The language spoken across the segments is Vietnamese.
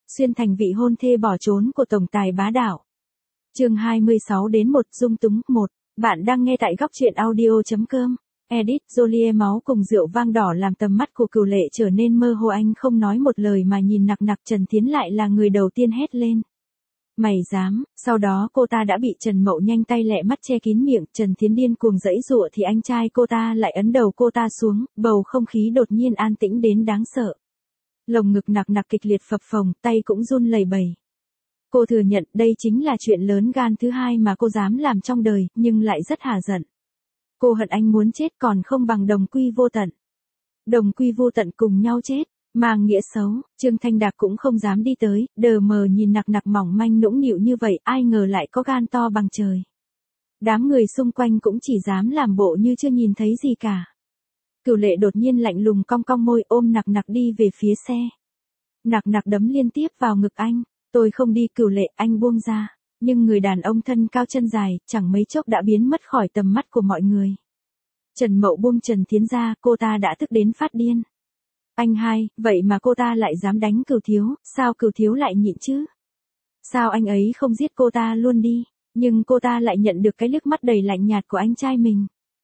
xuyên thành vị hôn thê bỏ trốn của tổng tài bá đạo. Chương 26 đến 1 dung túng 1. Bạn đang nghe tại góc truyện audio.com. Edit Jolie máu cùng rượu vang đỏ làm tầm mắt của Cửu Lệ trở nên mơ hồ, anh không nói một lời mà nhìn nặc nặc. Trần Thiến lại là người đầu tiên hét lên. Mày dám, sau đó cô ta đã bị Trần Mậu nhanh tay lẹ mắt che kín miệng. Trần Thiến điên cuồng giãy giụa thì anh trai cô ta lại ấn đầu cô ta xuống, bầu không khí đột nhiên an tĩnh đến đáng sợ. Lồng ngực nặc nặc kịch liệt phập phồng, tay cũng run lẩy bẩy. Cô thừa nhận đây chính là chuyện lớn gan thứ hai mà cô dám làm trong đời, nhưng lại rất hả giận. Cô hận anh muốn chết còn không bằng đồng quy vô tận. Đồng quy vô tận cùng nhau chết, mang nghĩa xấu. Trương Thanh Đạc cũng không dám đi tới, đờ mờ nhìn nặc nặc mỏng manh nũng nịu như vậy, ai ngờ lại có gan to bằng trời. Đám người xung quanh cũng chỉ dám làm bộ như chưa nhìn thấy gì cả. Cửu Lệ đột nhiên lạnh lùng cong cong môi ôm nặc nặc đi về phía xe. Nặc nặc đấm liên tiếp vào ngực anh. Tôi không đi. Cửu Lệ, anh buông ra. Nhưng người đàn ông thân cao chân dài, chẳng mấy chốc đã biến mất khỏi tầm mắt của mọi người. Trần Mậu buông Trần Thiến ra, cô ta đã tức đến phát điên. Anh hai, vậy mà cô ta lại dám đánh Cửu Thiếu, sao Cửu Thiếu lại nhịn chứ? Sao anh ấy không giết cô ta luôn đi? Nhưng cô ta lại nhận được cái liếc mắt đầy lạnh nhạt của anh trai mình.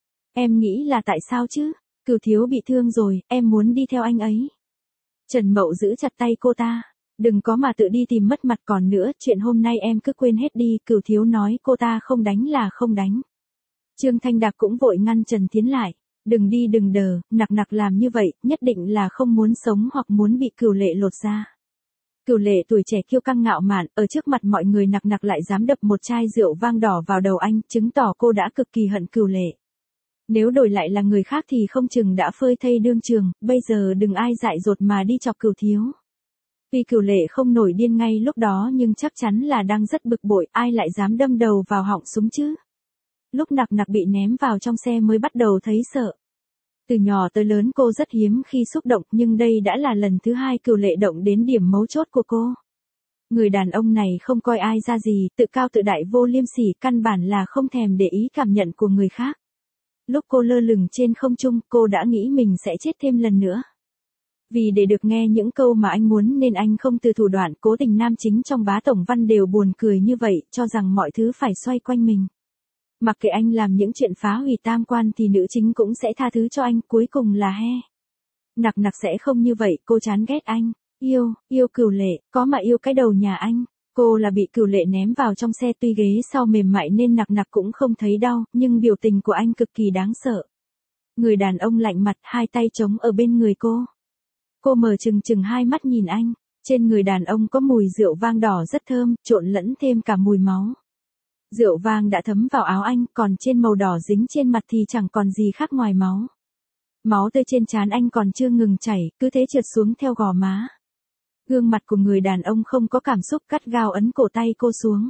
Em nghĩ là tại sao chứ? Cửu Thiếu bị thương rồi, em muốn đi theo anh ấy. Trần Mậu giữ chặt tay cô ta. Đừng có mà tự đi tìm mất mặt, còn nữa, chuyện hôm nay em cứ quên hết đi. Cửu Thiếu nói cô ta không đánh là không đánh. Trương Thanh Đạc cũng vội ngăn Trần Thiến lại. Đừng đi, đừng đờ, nặc nặc làm như vậy, nhất định là không muốn sống hoặc muốn bị Cửu Lệ lột da. Cửu Lệ tuổi trẻ kiêu căng ngạo mạn, ở trước mặt mọi người nặc nặc lại dám đập một chai rượu vang đỏ vào đầu anh, chứng tỏ cô đã cực kỳ hận Cửu Lệ. Nếu đổi lại là người khác thì không chừng đã phơi thây đương trường, bây giờ đừng ai dại dột mà đi chọc Cửu Thiếu. Tuy Cửu Lệ không nổi điên ngay lúc đó nhưng chắc chắn là đang rất bực bội, ai lại dám đâm đầu vào họng súng chứ. Lúc nặc nặc bị ném vào trong xe mới bắt đầu thấy sợ. Từ nhỏ tới lớn cô rất hiếm khi xúc động, nhưng đây đã là lần thứ hai Cửu Lệ động đến điểm mấu chốt của cô. Người đàn ông này không coi ai ra gì, tự cao tự đại vô liêm sỉ, căn bản là không thèm để ý cảm nhận của người khác. Lúc cô lơ lửng trên không trung, cô đã nghĩ mình sẽ chết thêm lần nữa. Vì để được nghe những câu mà anh muốn nên anh không từ thủ đoạn. Cố tình nam chính trong Bá Tổng Văn đều buồn cười như vậy, cho rằng mọi thứ phải xoay quanh mình. Mặc kệ anh làm những chuyện phá hủy tam quan thì nữ chính cũng sẽ tha thứ cho anh, cuối cùng là he. Nặc nặc sẽ không như vậy, cô chán ghét anh. Yêu Cửu Lệ, có mà yêu cái đầu nhà anh. Cô là bị Cửu Lệ ném vào trong xe, tuy ghế sau mềm mại nên nặc nặc cũng không thấy đau, nhưng biểu tình của anh cực kỳ đáng sợ. Người đàn ông lạnh mặt, hai tay chống ở bên người cô. Cô mở trừng hai mắt nhìn anh. Trên người đàn ông có mùi rượu vang đỏ rất thơm, trộn lẫn thêm cả mùi máu. Rượu vang đã thấm vào áo anh, còn trên màu đỏ dính trên mặt thì chẳng còn gì khác ngoài máu. Máu tươi trên trán anh còn chưa ngừng chảy, cứ thế trượt xuống theo gò má. Gương mặt của người đàn ông không có cảm xúc, gắt gao ấn cổ tay cô xuống.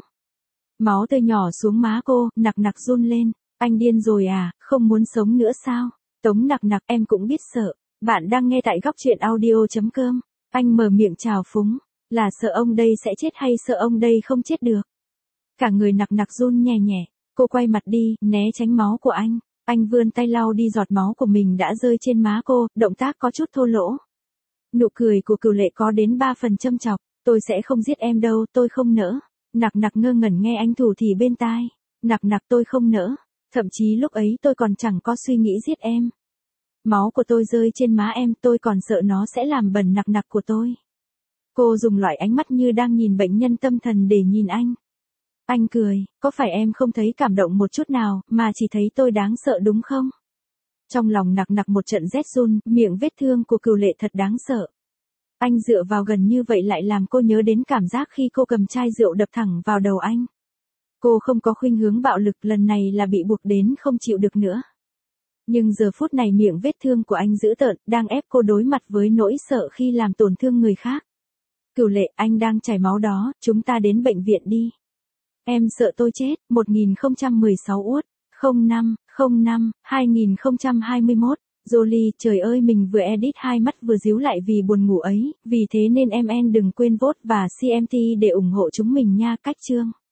Máu tươi nhỏ xuống má cô, nặc nặc run lên. Anh điên rồi à, không muốn sống nữa sao? Tống nặc nặc, em cũng biết sợ. Bạn đang nghe tại góc truyện audio.com. Anh mở miệng trào phúng. Là sợ ông đây sẽ chết hay sợ ông đây không chết được? Cả người nặc nặc run nhẹ nhẹ. Cô quay mặt đi, né tránh máu của anh. Anh vươn tay lau đi giọt máu của mình đã rơi trên má cô, động tác có chút thô lỗ. Nụ cười của Cửu Lệ có đến 3 phần châm chọc. Tôi sẽ không giết em đâu, tôi không nỡ. Nặc nặc ngơ ngẩn nghe anh thủ thỉ bên tai. Nặc nặc, tôi không nỡ. Thậm chí lúc ấy tôi còn chẳng có suy nghĩ giết em. Máu của tôi rơi trên má em, tôi còn sợ nó sẽ làm bẩn nặc nặc của tôi. Cô dùng loại ánh mắt như đang nhìn bệnh nhân tâm thần để nhìn anh. Anh cười, có phải em không thấy cảm động một chút nào, mà chỉ thấy tôi đáng sợ đúng không? Trong lòng nặc nặc một trận rét run, miệng vết thương của Cửu Lệ thật đáng sợ. Anh dựa vào gần như vậy lại làm cô nhớ đến cảm giác khi cô cầm chai rượu đập thẳng vào đầu anh. Cô không có khuynh hướng bạo lực, lần này là bị buộc đến không chịu được nữa. Nhưng giờ phút này miệng vết thương của anh dữ tợn, đang ép cô đối mặt với nỗi sợ khi làm tổn thương người khác. Cửu Lệ, anh đang chảy máu đó, chúng ta đến bệnh viện đi. Em sợ tôi chết. 1016 Uất 05/05/2021. Jolie, trời ơi, mình vừa edit hai mắt vừa díu lại vì buồn ngủ ấy, vì thế nên em đừng quên vote và CMT để ủng hộ chúng mình nha. Cách chương